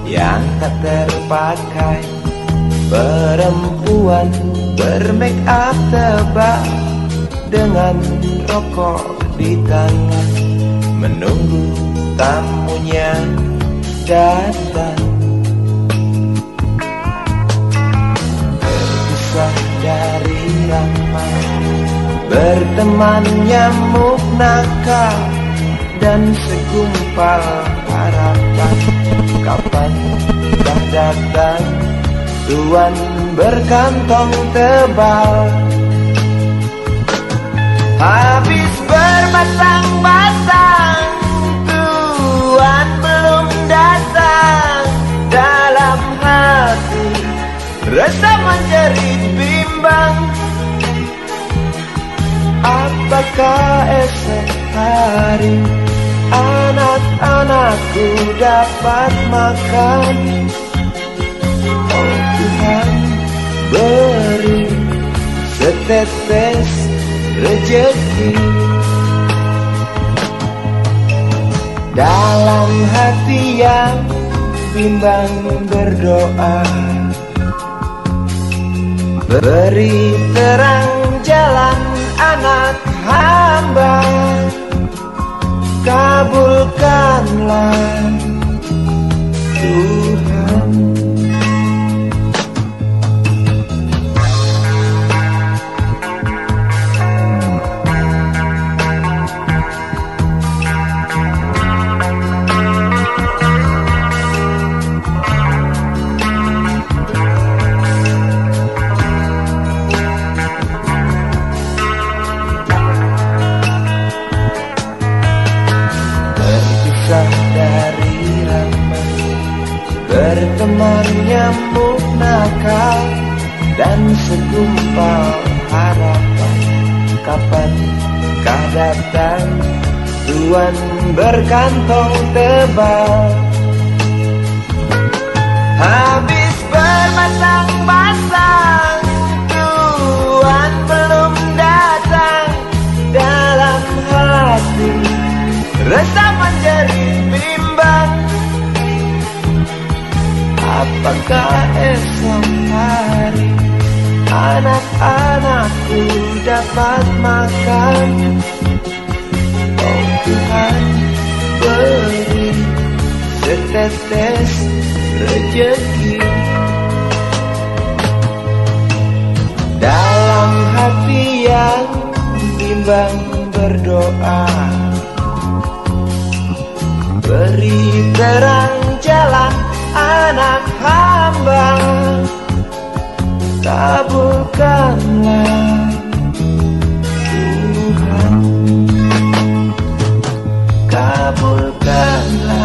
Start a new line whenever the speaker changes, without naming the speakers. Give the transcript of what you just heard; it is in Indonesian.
yang tak terpakai. Perempuan bermake up tebal dengan rokok di tangan, menunggu tamunya datang. Terpisah dari ramai, berteman nyamuk nakal dan segumpal harapan. Kapan dah datang tuan berkantong tebal? Habis berbatang-batang tuan belum datang. Dalam hati rasa menjerit bimbang, apakah esok hari anak-anakku dapat makan? Oh Tuhan, beri setetes rezeki. Dalam hati yang bimbang berdoa, beri terang jalan anak hamba, kabulkanlah Tuhan. Dari ramai, berteman nyamuk nakal dan segumpal harapan. Kapan kah datang tuan berkantong tebal? Habis berbatang-batang tuan belum datang. Dalam hati rasa menjerit bimbang, apakah esok hari anak-anakku dapat makan? Oh Tuhan, beri setetes rezeki. Dalam hati yang bimbang berdoa, beri terang jalan anak hamba, kabulkanlah Tuhan, kabulkanlah.